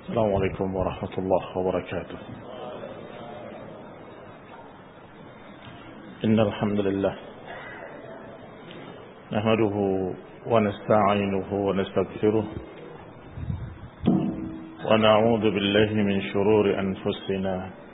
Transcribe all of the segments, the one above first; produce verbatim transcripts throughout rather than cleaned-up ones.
السلام عليكم ورحمة الله وبركاته. إن الحمد لله نحمده ونستعينه ونستغفره ونعوذ بالله من شرور أنفسنا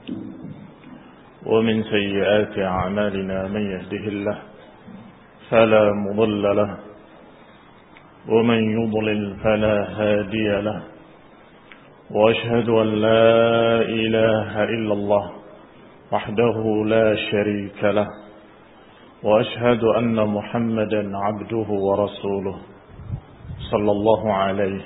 ومن سيئات أعمالنا. من يهده الله فلا مضل له ومن يضلل فلا هادي له، وأشهد أن لا إله إلا الله وحده لا شريك له، وأشهد أن محمدا عبده ورسوله صلى الله عليه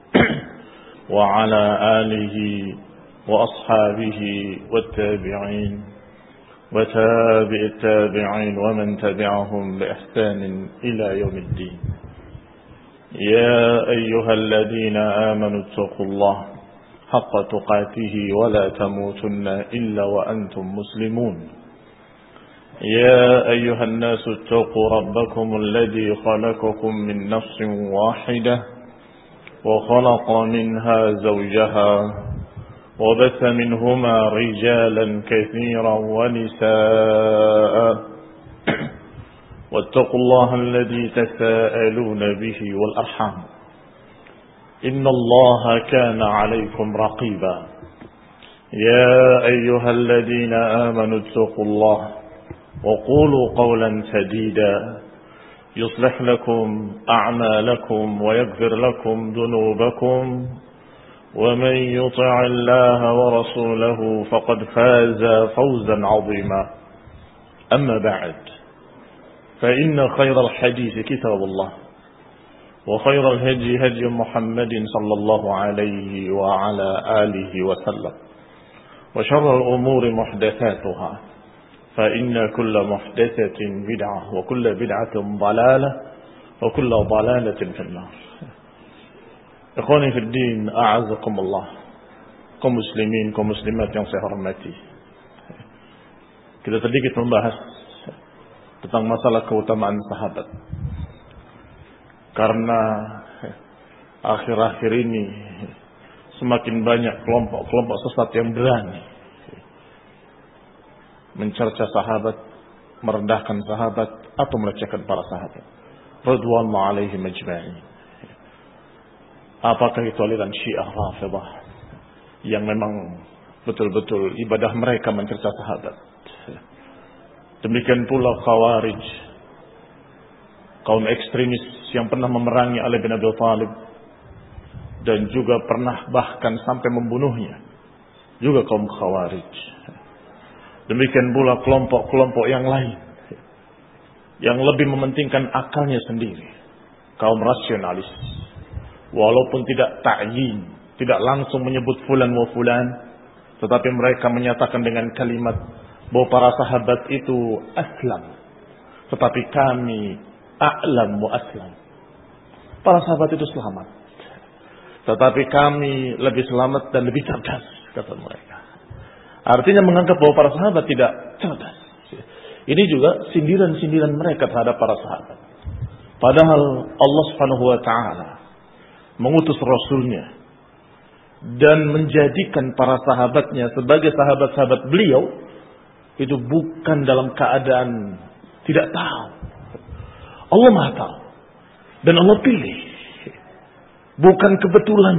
وعلى آله وأصحابه والتابعين وتابع التابعين ومن تبعهم بإحسان إلى يوم الدين. يا أيها الذين آمنوا اتقوا الله حق تقاته ولا تموتن إلا وأنتم مسلمون. يا أيها الناس اتقوا ربكم الذي خلقكم من نفس واحدة وخلق منها زوجها وبث منهما رجالا كثيرا ونساء، واتقوا الله الذي تساءلون به والأرحام إن الله كان عليكم رقيبا. يا أيها الذين آمنوا اتقوا الله وقولوا قولا سديدا يصلح لكم أعمالكم ويغفر لكم ذنوبكم، ومن يطع الله ورسوله فقد فاز فوزا عظيما. أما بعد، فإن خير الحديث كتاب الله، وخير الهدي هدي محمد صلى الله عليه وعلى آله وسلم، وشر الأمور محدثاتها، فإن كل محدثة بدعة وكل بدعة ضلالة وكل ضلالة في النار. Ikhwani fi din, a'azakumullah, kaum muslimin, kaum muslimat yang saya hormati. Kita sedikit membahas tentang masalah keutamaan sahabat. Karena akhir-akhir ini semakin banyak kelompok-kelompok sesat yang berani mencerca sahabat, merendahkan sahabat, atau melecehkan para sahabat radhiyallahu alaihim ajma'in. Apakah itu aliran Syiah Rafidah yang memang betul-betul ibadah mereka mencerca sahabat. Demikian pula Khawarij, kaum ekstremis yang pernah memerangi Ali bin Abi Thalib dan juga pernah bahkan sampai membunuhnya, juga kaum Khawarij. Demikian pula kelompok-kelompok yang lain yang lebih mementingkan akalnya sendiri, kaum rasionalis. Walaupun tidak ta'yin, tidak langsung menyebut fulan wa fulan, tetapi mereka menyatakan dengan kalimat bahwa para sahabat itu aslam, tetapi kami a'lam wa aslam. Para sahabat itu selamat, tetapi kami lebih selamat dan lebih cerdas, kata mereka. Artinya menganggap bahwa para sahabat tidak cerdas. Ini juga sindiran-sindiran mereka terhadap para sahabat. Padahal Allah Subhanahu wa taala mengutus Rasulnya dan menjadikan para sahabatnya sebagai sahabat-sahabat beliau itu bukan dalam keadaan tidak tahu. Allah Maha tahu dan Allah pilih, bukan kebetulan.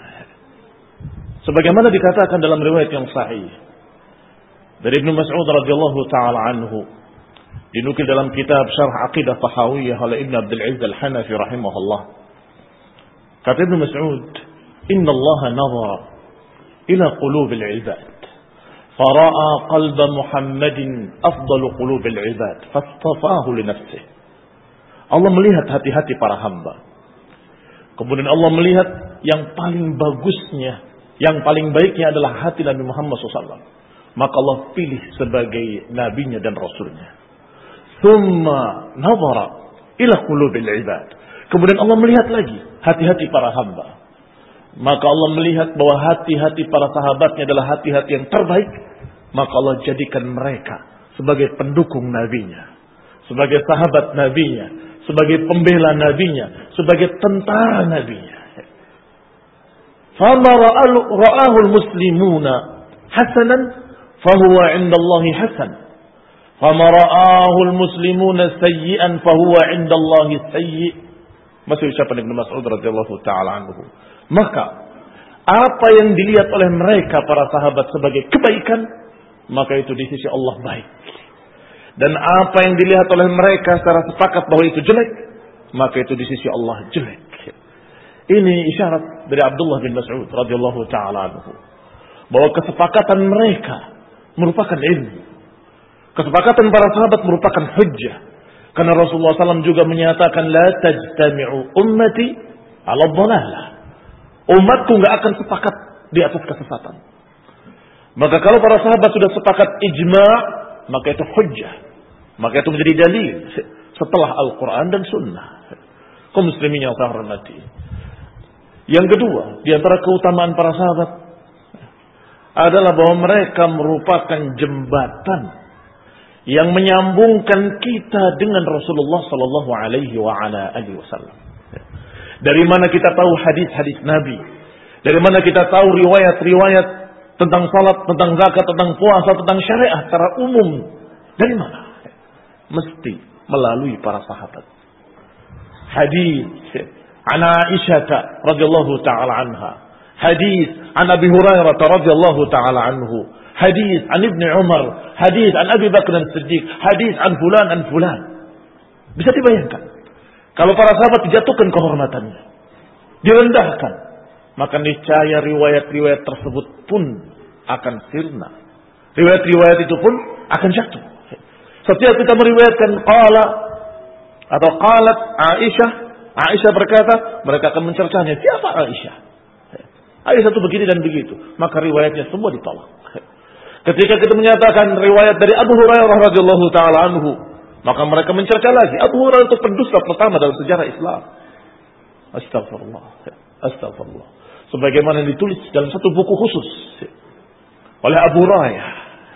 Sebagaimana dikatakan dalam riwayat yang sahih dari Ibnu Mas'ud radhiyallahu taala anhu, dinukil dalam kitab Syarh Aqidah Tahawiyah oleh Ibnu Abdul Aziz Al-Hanafi rahimahullah. Kata Ibnu Mas'ud, "Inna Allah nazara ila qulubil ibad, fara'a qalba Muhammadin afdalu qulubil ibad, fastafahu li nafsihi." Allah melihat hati-hati para hamba. Kemudian Allah melihat yang paling bagusnya, yang paling baiknya adalah hati Nabi Muhammad shallallahu alaihi wasallam. Maka Allah pilih sebagai nabinya dan rasulnya. Thumma nazara ila qulubil ibad. Kemudian Allah melihat lagi hati-hati para hamba. Maka Allah melihat bahwa hati-hati para sahabatnya adalah hati-hati yang terbaik. Maka Allah jadikan mereka sebagai pendukung nabinya, sebagai sahabat nabinya, sebagai pembela nabinya, sebagai tentara nabinya. Fama ra'ahu al-muslimuna hasanan fahuwa 'inda Allah hasan. Fama ra'ahu al-muslimuna sayyi'an fahuwa 'inda Allah sayyi'. Masih ucapan Ibnu Mas'ud radhiyallahu taala anhu. Maka apa yang dilihat oleh mereka para sahabat sebagai kebaikan, maka itu di sisi Allah baik. Dan apa yang dilihat oleh mereka secara sepakat bahwa itu jelek, maka itu di sisi Allah jelek. Ini isyarat dari Abdullah bin Mas'ud radhiyallahu taala anhu bahwa kesepakatan mereka merupakan ilmu. Kesepakatan para sahabat merupakan hujjah. Karena Rasulullah shallallahu alaihi wasallam juga menyatakan la tajtami'u ummati 'ala dhalalah. Umatku enggak akan sepakat di atas kesesatan. Maka kalau para sahabat sudah sepakat ijma', maka itu hujjah. Maka itu menjadi dalil setelah Al-Quran dan Sunnah. Kaum muslimin yang saya hormati. Yang kedua, di antara keutamaan para sahabat adalah bahwa mereka merupakan jembatan yang menyambungkan kita dengan Rasulullah sallallahu alaihi wa ala alihi wasallam. Dari mana kita tahu hadis-hadis Nabi? Dari mana kita tahu riwayat-riwayat tentang salat, tentang zakat, tentang puasa, tentang syariat secara umum? Dari mana? Mesti melalui para sahabat. Hadis an Aisyah radhiyallahu taala anha, hadis an Abi Hurairah radhiyallahu taala anhu, hadis an Ibnu Umar, hadis an Abi Bakar As-Siddiq, hadis an fulan an fulan. Bisa dibayangkan kalau para sahabat dijatuhkan kehormatannya, direndahkan, maka niscaya riwayat-riwayat tersebut pun akan sirna. Riwayat-riwayat itu pun akan jatuh. Setiap kita meriwayatkan qala atau qalat Aisyah, Aisyah berkata, mereka akan mencercanya. Siapa Aisyah? Aisyah itu begini dan begitu. Maka riwayatnya semua ditolak. Ketika kita menyatakan riwayat dari Abu Hurairah radhiyallahu taala anhu, maka mereka mencerca lagi. Abu Hurairah itu pendusta pertama dalam sejarah Islam. Astagfirullah. Astagfirullah. Sebagaimana ditulis dalam satu buku khusus oleh Abu Hurairah.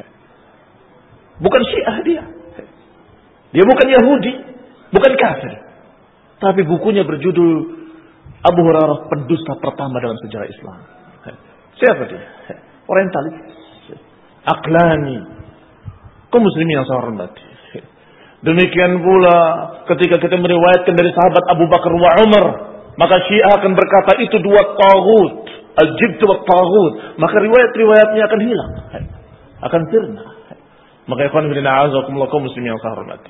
Bukan Syiah dia. Dia bukan Yahudi, bukan kafir. Tapi bukunya berjudul Abu Hurairah pendusta pertama dalam sejarah Islam. Siapa dia? Orientalis, Aqlani. Kaum muslimin yang saya hormati. Demikian pula ketika kita meriwayatkan dari sahabat Abu Bakar wa Umar, maka Syiah akan berkata itu dua taghut, al-jibt wa taghut. Maka riwayat-riwayatnya akan hilang, akan sirna. Maka ikhwan fillah a'azakumullah kaum muslimin yang saya hormati.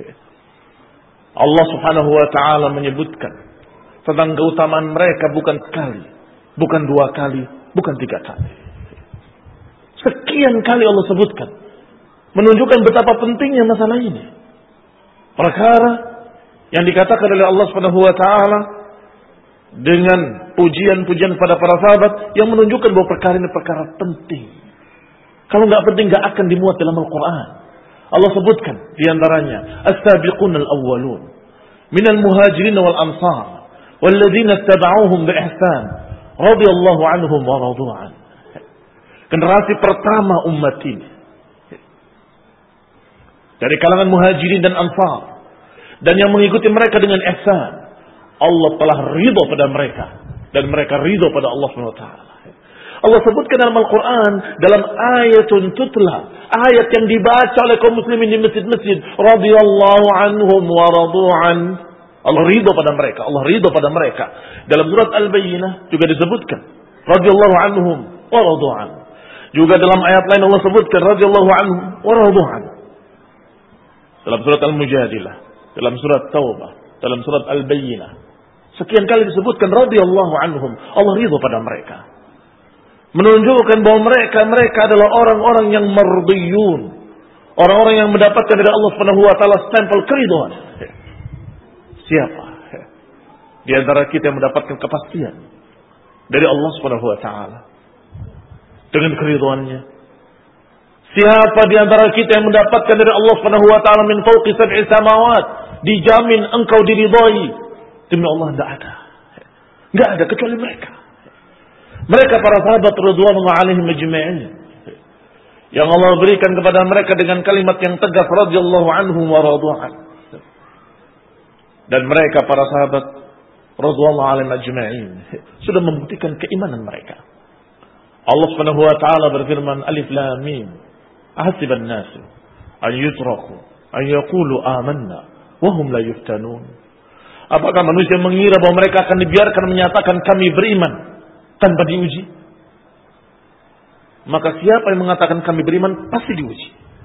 Allah Subhanahu wa taala menyebutkan tentang keutamaan mereka bukan sekali, bukan dua kali, bukan tiga kali. Sekian kali Allah sebutkan, menunjukkan betapa pentingnya masalah ini. Perkara yang dikatakan oleh Allah Subhanahu wa taala dengan pujian-pujian pada para sahabat yang menunjukkan bahwa perkara ini perkara penting. Kalau enggak penting enggak akan dimuat dalam Al-Qur'an. Allah sebutkan di antaranya as-sabiqun al-awwalun minal muhajirin wal ansar walladzina ittaba'uuhum bi ihsan radhiyallahu anhum wa radu an. Generasi pertama umat ini dari kalangan muhajirin dan ansar dan yang mengikuti mereka dengan ihsan, Allah telah ridha pada mereka dan mereka ridha pada Allah Subhanahu wa taala. Allah sebutkan dalam Al-Quran dalam ayatun tutla, ayat yang dibaca oleh kaum muslimin di masjid-masjid, radhiyallahu anhum wa radu'an. Allah ridha pada mereka, Allah ridha pada mereka. Dalam surat Al-Bayyinah juga disebutkan radhiyallahu anhum wa radu'an. Juga dalam ayat lain Allah sebutkan radhiyallahu anhum wa radu'an. Dalam surat Al-Mujadilah, dalam surat Taubah, dalam surat Al-Bayyinah, sekian kali disebutkan radhiyallahu anhum, Allah ridha pada mereka. Menunjukkan bahwa mereka mereka adalah orang-orang yang mardiyun, orang-orang yang mendapatkan dari Allah Subhanahu wa taala stempel keridhaan. Siapa di antara kita yang mendapatkan kepastian dari Allah Subhanahu wa taala dengan keridhaannya? Siapa di antara kita yang mendapatkan dari Allah Subhanahu wa taala min fawqi sab'i samawat, dijamin engkau diridhai? Demi Allah enggak ada. Enggak ada kecuali mereka. Mereka para sahabat radhiyallahu alaihim ajma'in yang Allah berikan kepada mereka dengan kalimat yang tegas radhiyallahu anhum wa radu'an. Dan mereka para sahabat radhiyallahu alaihim ajma'in sudah membuktikan keimanan mereka. Allah Subhanahu wa taala berfirman, Alif Lam Mim. Ahasiban nasu an yutraku an yaqulu amanna wa hum la yuftanun. Apakah manusia mengira bahwa mereka akan dibiarkan menyatakan kami beriman tanpa diuji? Maka siapa yang mengatakan kami beriman pasti diuji.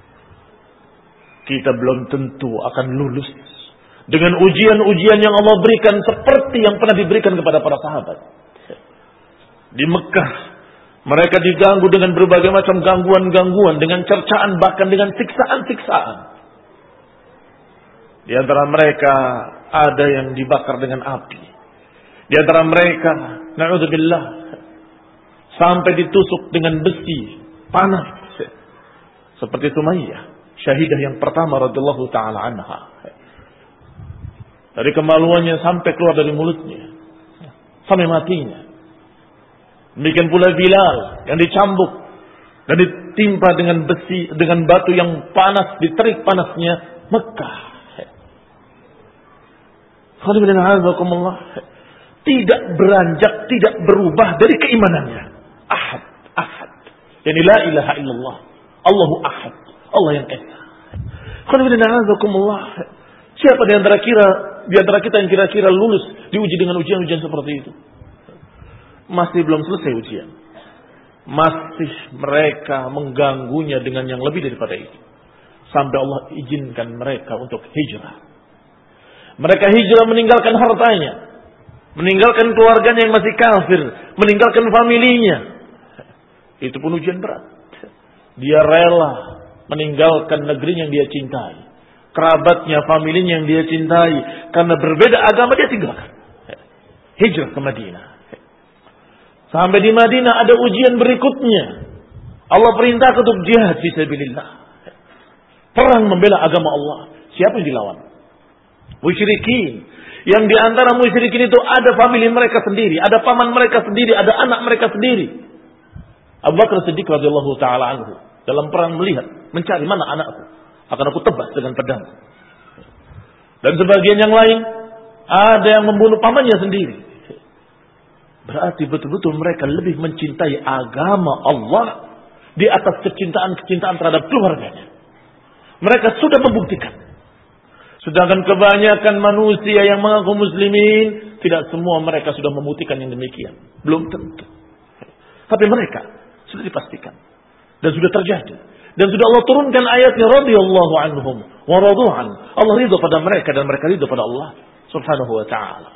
Kita belum tentu akan lulus dengan ujian-ujian yang Allah berikan seperti yang pernah diberikan kepada para sahabat. Di Mekah, mereka diganggu dengan berbagai macam gangguan-gangguan, dengan cercaan, bahkan dengan siksaan-siksaan. Di antara mereka ada yang dibakar dengan api. Di antara mereka, na'udzubillah, sampai ditusuk dengan besi panas. Seperti Sumayyah, syahidah yang pertama radhiyallahu ta'ala anha. Dari kemaluannya sampai keluar dari mulutnya, sampai matinya. Demikian pula Bilal yang dicambuk dan ditimpa dengan besi, dengan batu yang panas, diterik panasnya Mekah. Tidak beranjak, tidak berubah dari keimanannya. Ahad, ahad. Yani la ilaha illallah. Allahu ahad. Allah yang esa. Siapa di antara kira, di antara kita yang kira-kira lulus diuji dengan ujian-ujian seperti itu? Masih belum selesai ujian. Masih mereka mengganggunya dengan yang lebih daripada itu. Sampai Allah izinkan mereka untuk hijrah. Mereka hijrah meninggalkan hartanya, meninggalkan keluarganya yang masih kafir, meninggalkan familinya. Itu pun ujian berat. Dia rela meninggalkan negeri yang dia cintai, kerabatnya, familinya yang dia cintai, karena berbeda agama dia tinggalkan. Hijrah ke Madinah. Sampai di Madinah ada ujian berikutnya. Allah perintah untuk jihad fisabilillah. Perang membela agama Allah. Siapa yang dilawan? Musyrikin. Yang di antara musyrikin itu ada famili mereka sendiri, ada paman mereka sendiri, ada anak mereka sendiri. Abu Bakar Siddiq radhiyallahu taala anhu dalam perang melihat, mencari mana anakku, akan aku tebas dengan pedang. Dan sebagian yang lain ada yang membunuh pamannya sendiri. Berarti betul-betul mereka lebih mencintai agama Allah di atas kecintaan-kecintaan terhadap keluarganya. Mereka sudah membuktikan. Sedangkan kebanyakan manusia yang mengaku muslimin, tidak semua mereka sudah membuktikan yang demikian. Belum tentu. Tapi mereka sudah dipastikan. Dan sudah terjadi. Dan sudah Allah turunkan ayatnya, radhiyallahu anhum wa radu'an. Allah ridha pada mereka dan mereka ridha pada Allah subhanahu wa ta'ala.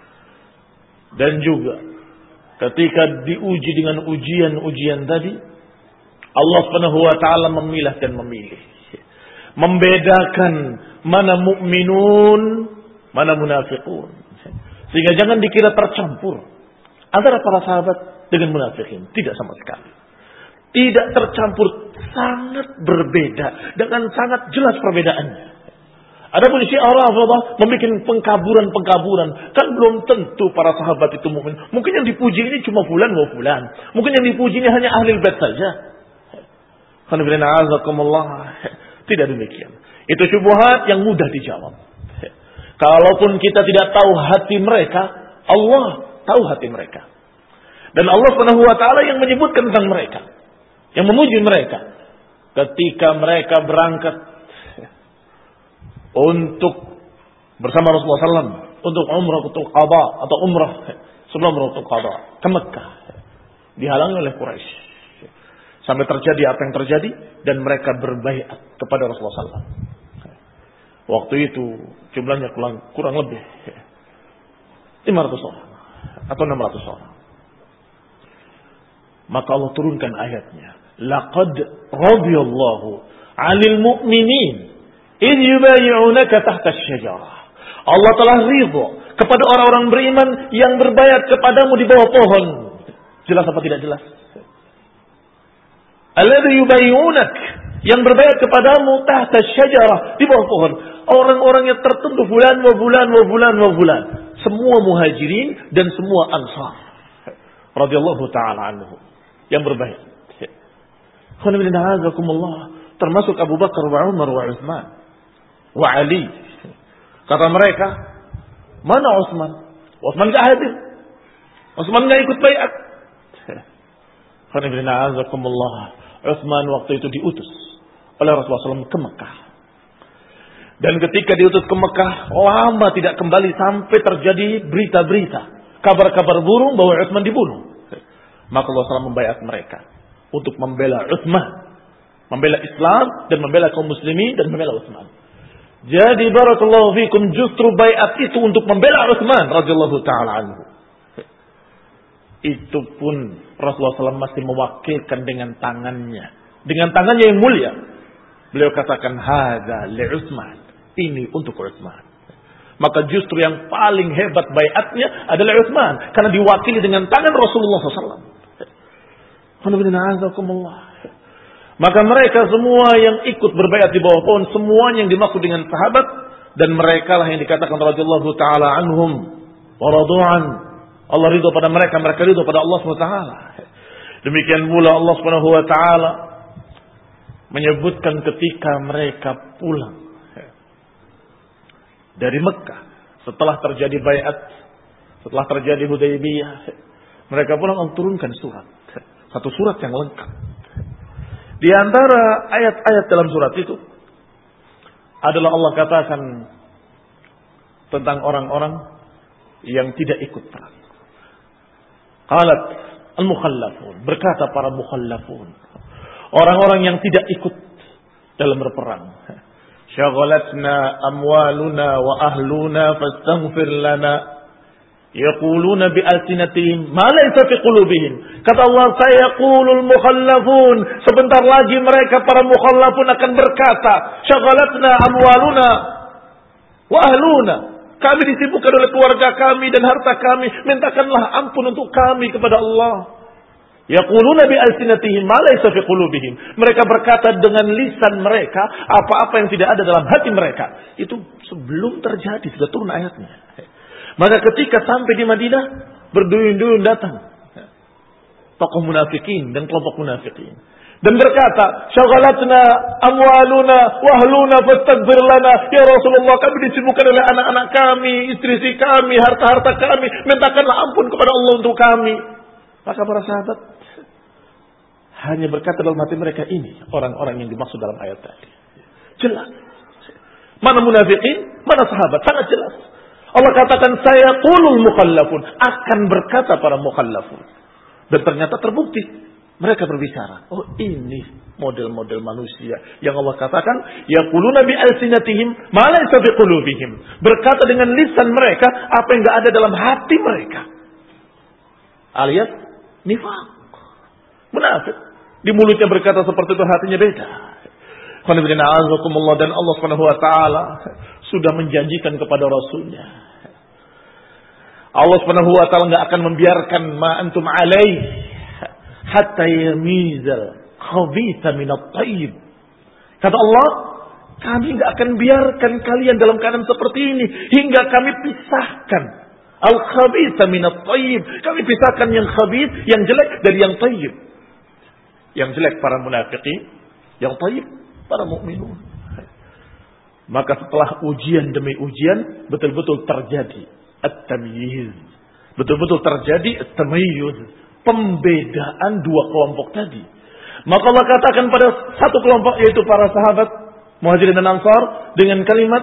Dan juga ketika diuji dengan ujian-ujian tadi, Allah subhanahu wa ta'ala memilah dan memilih. Membedakan mana mukminun, mana munafiqun. Sehingga jangan dikira tercampur antara para sahabat dengan munafikin. Tidak sama sekali. Tidak tercampur, sangat berbeda. Dengan sangat jelas perbedaannya. Adapun Syiah Rafidhah membuat pengkaburan-pengkaburan. Kan belum tentu para sahabat itu mukmin. Mungkin yang dipuji ini cuma fulan wa fulan. Mungkin yang dipuji ini hanya ahli bait saja. Tidak demikian. Itu syubhat yang mudah dijawab. Kalaupun kita tidak tahu hati mereka, Allah tahu hati mereka. Dan Allah Subhanahu wa taala yang menyebutkan tentang mereka, yang memuji mereka ketika mereka berangkat untuk bersama Rasulullah sallallahu alaihi wasallam untuk umrah qada atau umrah sebelum umrah qada ke Mekah, dihalangi oleh Quraisy. Sampai terjadi apa yang terjadi dan mereka berbaiat kepada Rasulullah sallallahu alaihi wasallam. Waktu itu jumlahnya kurang, kurang lebih lima ratus orang atau enam ratus orang. Maka Allah turunkan ayatnya, laqad radiyallahu 'anil mu'minin idh yubayyi'unaka tahta asy-syajarah. Allah telah ridha kepada orang-orang beriman yang berbayat kepadamu di bawah pohon. Jelas apa tidak jelas? Alladzi yubayyi'unak, yang berbayat kepadamu tahta asy-syajarah, di bawah pohon. Orang-orang yang tertentu, fulan wa fulan wa fulan wa fulan. Semua muhajirin dan semua ansar. Radhiyallahu ta'ala anhum. Yang berbayat. Termasuk Abu Bakar wa Umar wa Utsman wa Ali. Kata mereka, mana Utsman? Utsman enggak hadir. Utsman enggak ikut baiat. Qanibina azakumullah. Utsman waktu itu diutus oleh Rasulullah sallallahu alaihi wasallam ke Mekah. Dan ketika diutus ke Mekah, lama tidak kembali sampai terjadi berita-berita, kabar-kabar burung bahwa Utsman dibunuh. Maka Rasulullah sallallahu alaihi wasallam membaiat mereka untuk membela Utsman, membela Islam dan membela kaum muslimin dan membela Utsman. Jadi barakallahu fikum, justru baiat itu untuk membela Utsman radhiyallahu taala anhu. Itu pun Rasulullah sallallahu alaihi wasallam masih mewakilkan dengan tangannya, dengan tangannya yang mulia. Beliau katakan hadza li Utsman, ini untuk Utsman. Maka justru yang paling hebat baiatnya adalah Utsman, karena diwakili dengan tangan Rasulullah sallallahu alaihi wasallam. Maka mereka semua yang ikut berbaiat di bawah pohon, semuanya yang dimaksud dengan sahabat, dan mereka lah yang dikatakan radhiyallahu taala anhum wa radu'an. Allah ridha pada mereka, mereka ridha pada Allah subhanahu wa taala. Demikian pula Allah subhanahu wa taala menyebutkan ketika mereka pulang dari Mekah setelah terjadi baiat, setelah terjadi Hudaybiyah, mereka pulang Allah turunkan surat, satu surat yang lengkap. Di antara ayat-ayat dalam surat itu adalah Allah katakan tentang orang-orang yang tidak ikut perang. Qalat al-mukhallafun, berkata para mukhallafun, orang-orang yang tidak ikut dalam berperang. Syaghalatna amwaluna wa ahluna fastaghfir lana. Yaquluna bi alsinatihim ma laysa fi qulubihim. Kata Allah, sayaqulul mukhallafun, sebentar lagi mereka para mukhallafun akan berkata, syaghalatna amwaluna wa ahluna, kami disibukkan oleh keluarga kami dan harta kami, mintakanlah ampun untuk kami kepada Allah. Yaquluna bi alsinatihim ma laysa fi qulubihim, mereka berkata dengan lisan mereka apa-apa yang tidak ada dalam hati mereka. Itu sebelum terjadi, sudah turun ayatnya. Maka ketika sampai di Madinah, berduyun-duyun datang tokoh munafikin dan kelompok munafikin dan berkata, syaghalatna amwaluna wa ahluna fastaghfir lana. Ya Rasulullah, kami disibukkan oleh anak-anak kami, istri-istri kami, harta-harta kami, mintakanlah ampun kepada Allah untuk kami. Maka para sahabat hanya berkata dalam hati mereka, ini orang-orang yang dimaksud dalam ayat tadi. Jelas. Mana munafikin, mana sahabat, sangat jelas. Allah katakan, saya qulul mukhallafun, akan berkata para mukhallafun. Dan ternyata terbukti mereka berbicara. Oh, ini model-model manusia yang Allah katakan, yaquluna bi alsinatihim ma laysa fi qulubihim, berkata dengan lisan mereka apa yang enggak ada dalam hati mereka. Alias nifaq, munafik. Di mulutnya berkata seperti itu, hatinya beda. Dan Allah Subhanahu wa taala sudah menjanjikan kepada Rasulnya, Allah Subhanahu wa taala enggak akan membiarkan ma antum alaih hatta yamizal khabitha minat thayyib. Kata Allah, kami enggak akan biarkan kalian dalam keadaan seperti ini hingga kami pisahkan al khabitha minat thayyib. Kami pisahkan yang khabith, yang jelek dari yang thayyib. Yang jelek para munafiqin, yang thayyib para mukminun. Maka setelah ujian demi ujian, betul-betul terjadi at-tamyiz. Betul-betul terjadi at-tamayyuz, pembedaan dua kelompok tadi. Maka Allah katakan pada satu kelompok, yaitu para sahabat Muhajirin dan Ansar, dengan kalimat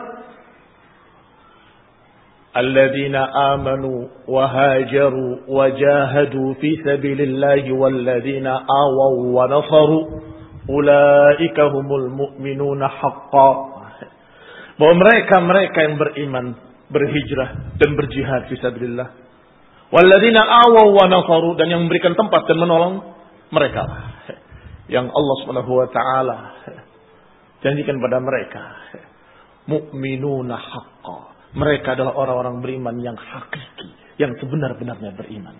alladzina amanu wa hajaru wa jahadu fi sabilillahi walladzina awaw wa nasaru ulaika humul mu'minuna haqqan. Bahwa mereka-mereka yang beriman, berhijrah dan berjihad fisabilillah, walladzina awaw wa nasaru, dan yang memberikan tempat dan menolong, mereka yang Allah Subhanahu wa taala janjikan pada mereka mu'minuna haqqan. Mereka adalah orang-orang beriman yang hakiki, yang sebenar-benarnya beriman.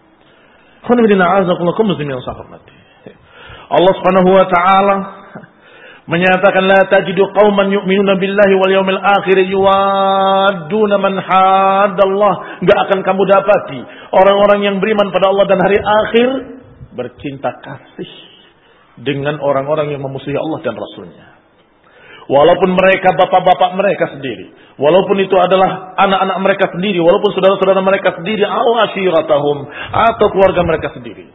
Allah Subhanahu wa taala menyatakan, la tajidu qauman yu'minuna billahi wal yawmil akhir yuwadduna man haddallah. Enggak akan kamu dapati orang-orang yang beriman pada Allah dan hari akhir bercinta kasih dengan orang-orang yang memusuhi Allah dan Rasulnya. Walaupun mereka bapak-bapak mereka sendiri, walaupun itu adalah anak-anak mereka sendiri, walaupun saudara-saudara mereka sendiri, aw asyiratahum, atau keluarga mereka sendiri.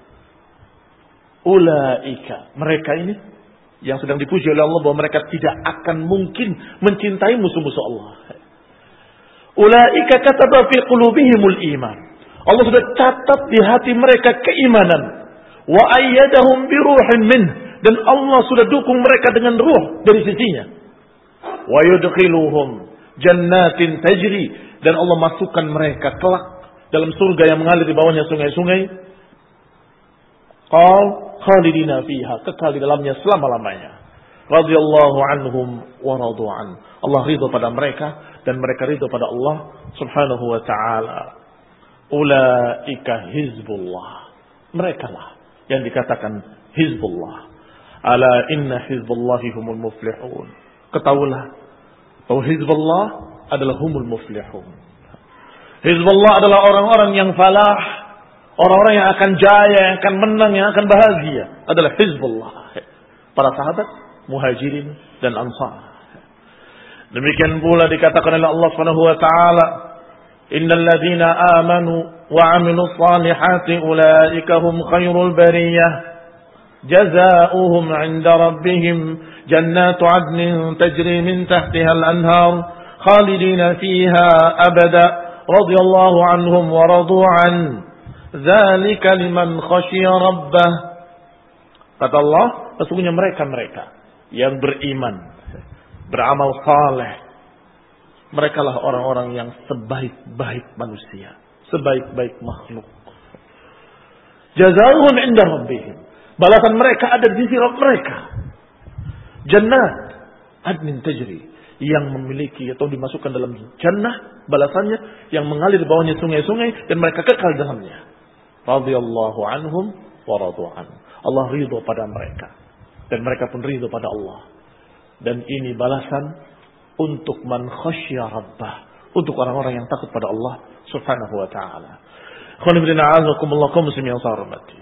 Ulaika, mereka ini yang sedang dipuji oleh Allah bahwa mereka tidak akan mungkin mencintai musuh-musuh Allah. Ulaika kataba fi qulubihimul iman. Allah sudah catat di hati mereka keimanan. Wa ayyadahum bi ruhin min, dan Allah sudah dukung mereka dengan ruh dari sisinya. Wa yudkhiluhum jannatin tajri, dan Allah masukkan mereka kelak dalam surga yang mengalir di bawahnya sungai-sungai. Qal khalidina fiha, kekal di dalamnya selama-lamanya. Radhiyallahu anhum wa radu an. Allah ridha pada mereka dan mereka ridha pada Allah Subhanahu wa taala. Ulaika hizbullah. Merekalah yang dikatakan hizbullah. Ala inna hizbullahi humul muflihun. Ketahuilah bahwa hizbullah adalah humul muflihun. Hizbullah adalah orang-orang yang falah, orang-orang yang akan jaya, yang akan menang, yang akan bahagia. Adalah hizbullah. Para sahabat, muhajirin dan ansar. Demikian pula dikatakan oleh Allah Subhanahu wa taala, innal ladzina amanu wa 'amilus salihati ulaika hum khairul bariyah jazaohum 'inda rabbihim jannatu 'adnin tajri min tahtiha al-anhar khalidina fiha abada radhiyallahu anhum wa radu 'an dzalika liman khashiya rabbah. Kata Allah, sesungguhnya mereka-mereka yang beriman, beramal saleh, merekalah orang-orang yang sebaik-baik manusia, sebaik-baik makhluk. Jazaohum 'inda rabbihim, balasan mereka ada di sisi Rabb mereka. Jannat adnin tajri, yang memiliki atau dimasukkan dalam jannah, balasannya yang mengalir di bawahnya sungai-sungai dan mereka kekal dalamnya. Radhiyallahu anhum wa radu an. Allah ridha pada mereka dan mereka pun ridha pada Allah. Dan ini balasan untuk man khasyya rabbah, untuk orang-orang yang takut pada Allah Subhanahu wa taala. Khonibina azakumullah kaum muslimin yang saya hormati.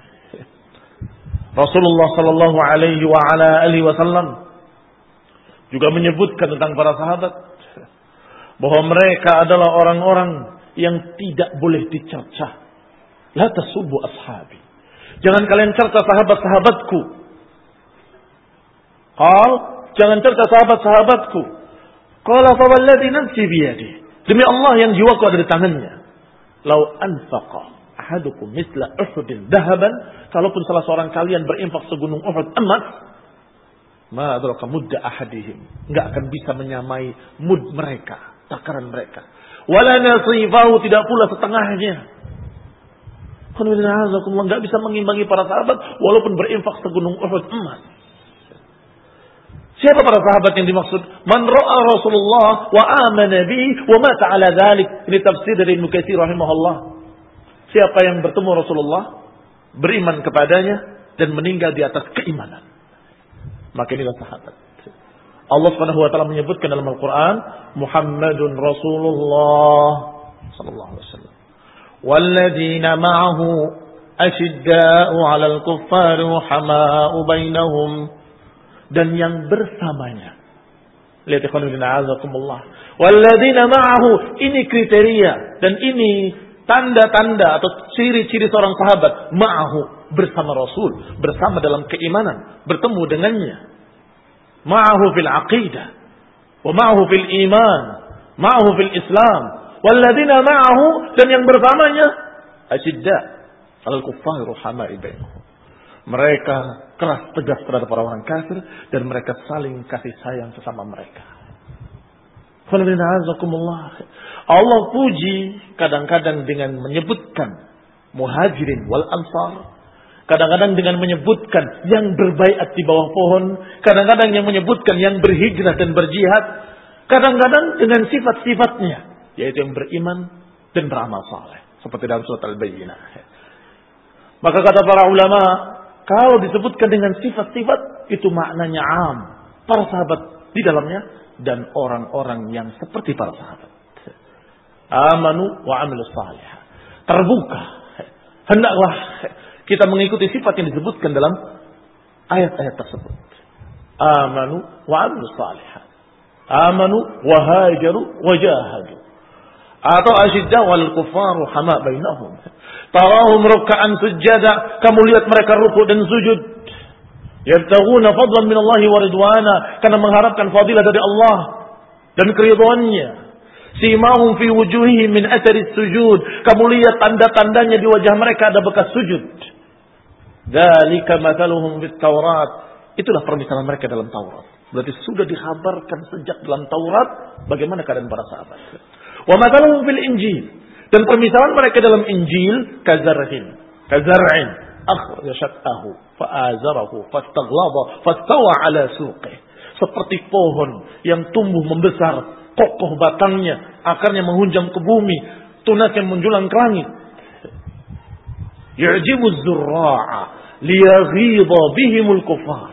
Rasulullah sallallahu alaihi wa ala alihi wasallam juga menyebutkan tentang para sahabat bahwa mereka adalah orang-orang yang tidak boleh dicerca. La tasubbu ashabi. Jangan kalian cerca sahabat-sahabatku. Qal, jangan cerca sahabat-sahabatku. Qala fa walladhi nafsi biyadi. Demi Allah yang jiwaku ada di tangannya. Lau anfaqa ahadukum mithla Uhudin dahaban, kalaupun salah seorang kalian berinfak segunung Uhud emas, ma adraka mudda ahadihim, enggak akan bisa menyamai mud mereka, takaran mereka. Wala nasifahu, tidak pula setengahnya. Enggak bisa mengimbangi para sahabat walaupun berinfak segunung Uhud emas. Siapa para sahabat yang dimaksud? Man ra'a Rasulullah wa amana bihi wa mata ala dzalik. Ini tafsir dari Ibnu Katsir rahimahullah. Siapa yang bertemu Rasulullah, beriman kepadanya dan meninggal di atas keimanan, maka inilah sahabat. Allah Subhanahu wa taala menyebutkan dalam Al-Qur'an, Muhammadun Rasulullah sallallahu alaihi wasallam. Walladzina ma'ahu asyidda'u 'alal kuffari rahama'u bainahum, dan yang bersamanya. Lihat ikhwan fillah azakumullah. Walladzina ma'ahu, ini kriteria dan ini tanda-tanda atau ciri-ciri seorang sahabat. Ma'ahu, bersama Rasul, bersama dalam keimanan, bertemu dengannya. Ma'ahu fil aqidah, wa ma'ahu fil iman, ma'ahu fil Islam. Walladzina ma'ahu, dan yang bersamanya asyidda 'alal kuffari ruhama'i bainahum. Mereka keras tegas terhadap orang-orang kafir dan mereka saling kasih sayang sesama mereka. Allah puji kadang-kadang dengan menyebutkan muhajirin wal ansar, kadang-kadang dengan menyebutkan yang berbaiat di bawah pohon, kadang-kadang yang menyebutkan yang berhijrah dan berjihad, kadang-kadang dengan sifat-sifatnya, yaitu yang beriman dan beramal saleh, seperti dalam surat Al-Bayyinah. Maka kata para ulama, kalau disebutkan dengan sifat-sifat, itu maknanya am, para sahabat di dalamnya dan orang-orang yang seperti para sahabat. Amanu wa amilus salihah. Terbuka. Hendaklah kita mengikuti sifat yang disebutkan dalam ayat-ayat tersebut. Amanu wa amilus salihah. amanu wa hajaru wa jahadu. Atau asyidda wal kufaru hama bainahum. Tarahum ruk'an sujada, kamu lihat mereka rukuk dan sujud. Yabtaghuna fadlan min Allah wa ridwana, karena mengharapkan fadilah dari Allah dan keridhaannya. Simahum fi wujuhihim min athari sujud, kamu lihat tanda-tandanya di wajah mereka ada bekas sujud. Dzalika mathaluhum fit Taurat, itulah permisalan mereka dalam Taurat. Berarti sudah dikhabarkan sejak dalam Taurat bagaimana keadaan para sahabat. Wa mathaluhum fil Injil, dan permisalan mereka dalam Injil kazar'in, kazar'in akhraja syat'ahu fa'azarahu fastaghlaba fastawa ala suqih, seperti pohon yang tumbuh membesar, kokoh batangnya, akarnya menghunjam ke bumi, tunasnya menjulang ke langit. Yu'jibu az-zurra'a liyaghidha bihimul kufar,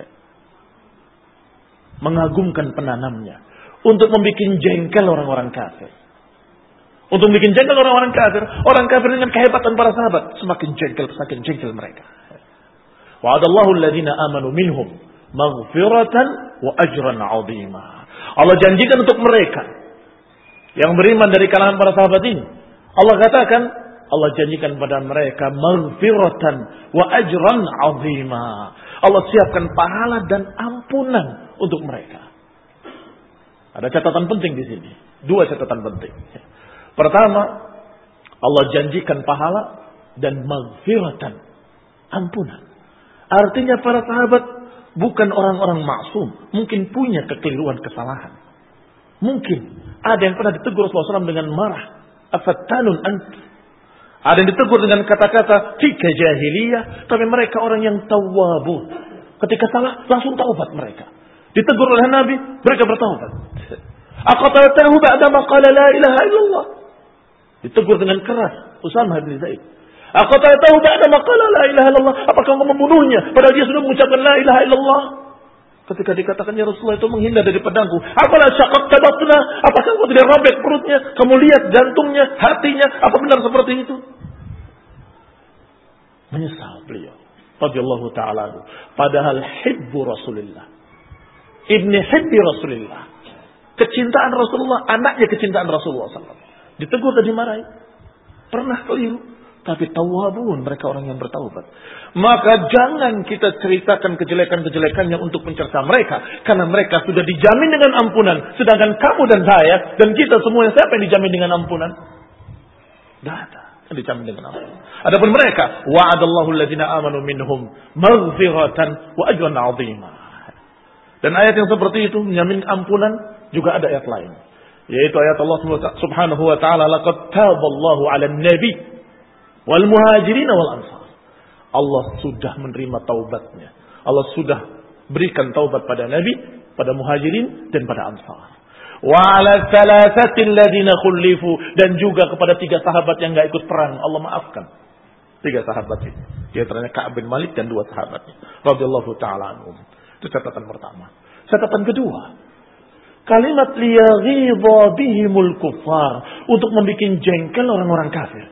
mengagumkan penanamnya untuk membuat jengkel orang-orang kafir. Untuk membuat jengkel orang-orang kafir. Orang kafir dengan kehebatan para sahabat, semakin jengkel, semakin jengkel mereka. Wa'adallahu alladhina amanu minhum maghfiratan wa ajran 'azima. Allah janjikan untuk mereka yang beriman dari kalangan para sahabat ini, Allah katakan, Allah janjikan pada mereka maghfiratan wa ajran 'azima. Allah siapkan pahala dan ampunan untuk mereka. Ada catatan penting di sini. Dua catatan penting. Pertama, Allah janjikan pahala dan maghfiratan, ampunan. Artinya para sahabat bukan orang-orang maksum. Mungkin punya kekeliruan, kesalahan. Mungkin ada yang pernah ditegur Rasulullah shallallahu alaihi wasallam dengan marah. Afattanun ant. Ada yang ditegur dengan kata-kata tika jahiliyah. Tapi mereka orang yang tawwabun. Ketika salah, langsung taubat mereka. Ditegur oleh Nabi, mereka bertaubat. Aqataltahu ba'da ma qala la ilaha illallah. Ditegur dengan keras Usamah bin Zaid. Aqataltahu ba'da ma qala la ilaha illallah. Apakah kamu membunuhnya padahal dia sudah mengucapkan la ilaha illallah? Ketika dikatakan ya Rasulullah itu menghindar dari pedangku. Apalah syaqaqta batna? Apakah kamu tidak robek perutnya? Kamu lihat jantungnya, hatinya? Apa benar seperti itu? Menyesal beliau radhiyallahu ta'ala. Padahal hibbu Rasulullah, ibni hibbi Rasulullah, kecintaan Rasulullah, anaknya kecintaan Rasulullah sallallahu alaihi wasallam. Ditegur dan dimarahi. Pernah keliru, tapi tawwabun, mereka orang yang bertaubat. Maka jangan kita ceritakan kejelekan-kejelekannya untuk mencerca mereka, karena mereka sudah dijamin dengan ampunan. Sedangkan kamu dan saya dan kita semua, siapa yang dijamin dengan ampunan? Tidak ada yang dijamin dengan ampunan. Adapun mereka, wa'adallahu alladhina amanu minhum maghfiratan wa ajran 'azima. Dan ayat yang seperti itu menjamin ampunan juga ada ayat lain. Yaitu ayat Allah subhanahu wa ta'ala, laqad taballahu 'alan nabi wal muhajirin wal ansar. Allah sudah menerima taubatnya. Allah sudah berikan taubat pada nabi, pada muhajirin dan pada ansar. Wa 'ala thalathatil ladzina khulifu, dan juga kepada tiga sahabat yang enggak ikut perang, Allah maafkan. Tiga sahabat itu. Di antaranya Ka'ab bin Malik dan dua sahabatnya radhiyallahu ta'ala anhum. Itu catatan pertama. Catatan kedua, kalimat liyaghidha bihimul kuffar, untuk membuat jengkel orang-orang kafir.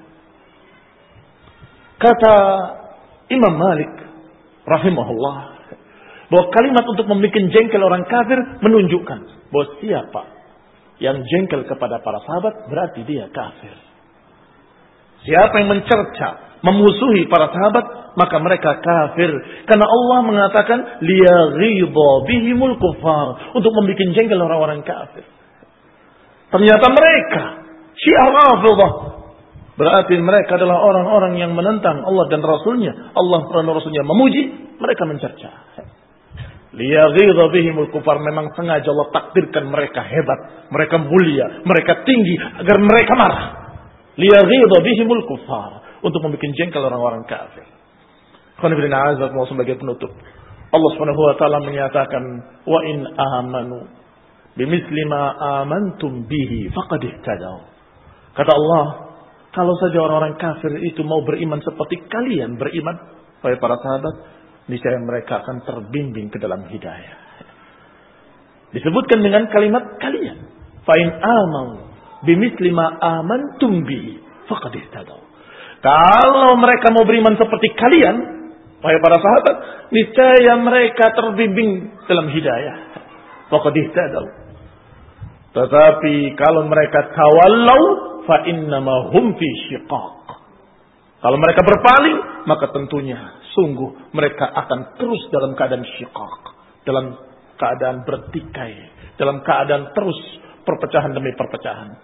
Kata Imam Malik rahimahullah, bahwa kalimat untuk membuat jengkel orang kafir menunjukkan bahwa siapa yang jengkel kepada para sahabat berarti dia kafir. Siapa yang mencerca, memusuhi para sahabat, maka mereka kafir. Karena Allah mengatakan liyaghidha bihimul kuffar, untuk membuat jengkel orang-orang kafir. Ternyata mereka Syiah Rafidhah, berarti mereka adalah orang-orang yang menentang Allah dan Rasulnya. Allah dan Rasulnya memuji, mereka mencerca. Liyaghidha bihimul kuffar, memang sengaja Allah takdirkan mereka hebat, mereka mulia, mereka tinggi, agar mereka marah. Liyaghidha bihimul kuffar, untuk membuat jengkel orang-orang kafir. Khonibina azab mau sebagai penutup, Allah subhanahu wa ta'ala menyatakan, wa in amanu bimisli ma amantum bihi faqad ihtadaw. Kata Allah, kalau saja orang-orang kafir itu mau beriman seperti kalian beriman, wahai para sahabat, niscaya mereka akan terbimbing ke dalam hidayah. Disebutkan dengan kalimat kalian. Fa in amanu bimisli ma amantum bihi faqad ihtadaw. Kalau mereka mau beriman seperti kalian, wahai para sahabat, niscaya mereka terbimbing dalam hidayah. Faqad ihtadaw. Tetapi kalau mereka tawallau fa innama hum fi syiqaq. Kalau mereka berpaling, maka tentunya sungguh mereka akan terus dalam keadaan syiqaq, dalam keadaan bertikai, dalam keadaan terus perpecahan demi perpecahan.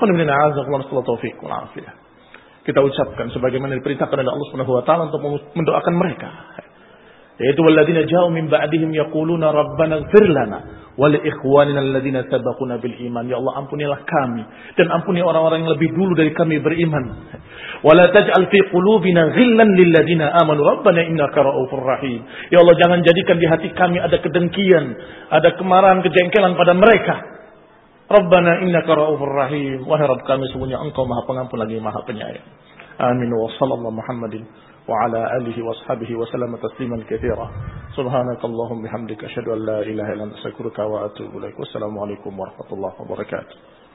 Kita ucapkan sebagaimana diperintahkan oleh Allah Subhanahu wa taala untuk mendoakan mereka. Yaitu walladzina ja'u min ba'dihim yaquluna rabbana ighfir lana wa li ikhwanina alladzina sabaquna bil iman. Ya Allah, ampunilah kami dan ampuni orang-orang yang lebih dulu dari kami beriman. Wa la taj'al fi qulubina ghillan lil ladzina amanu rabbana innaka ra'ufur rahim. Ya Allah, jangan jadikan di hati kami ada kedengkian, ada kemarahan, kejengkelan pada mereka. Rabbana innaka ra'ufur rahim. Wahai Rabb kami, sesungguhnya Engkau Maha Pengampun lagi Maha Penyayang. Amin. Wa sallallahu Muhammadin wa ala alihi wa ashabihi wa sallam tasliman katsira. Subhanakallahumma bihamdika asyhadu an la ilaha illa anta astaghfiruka wa atubu ilaik. Wassalamu alaikum warahmatullahi wabarakatuh.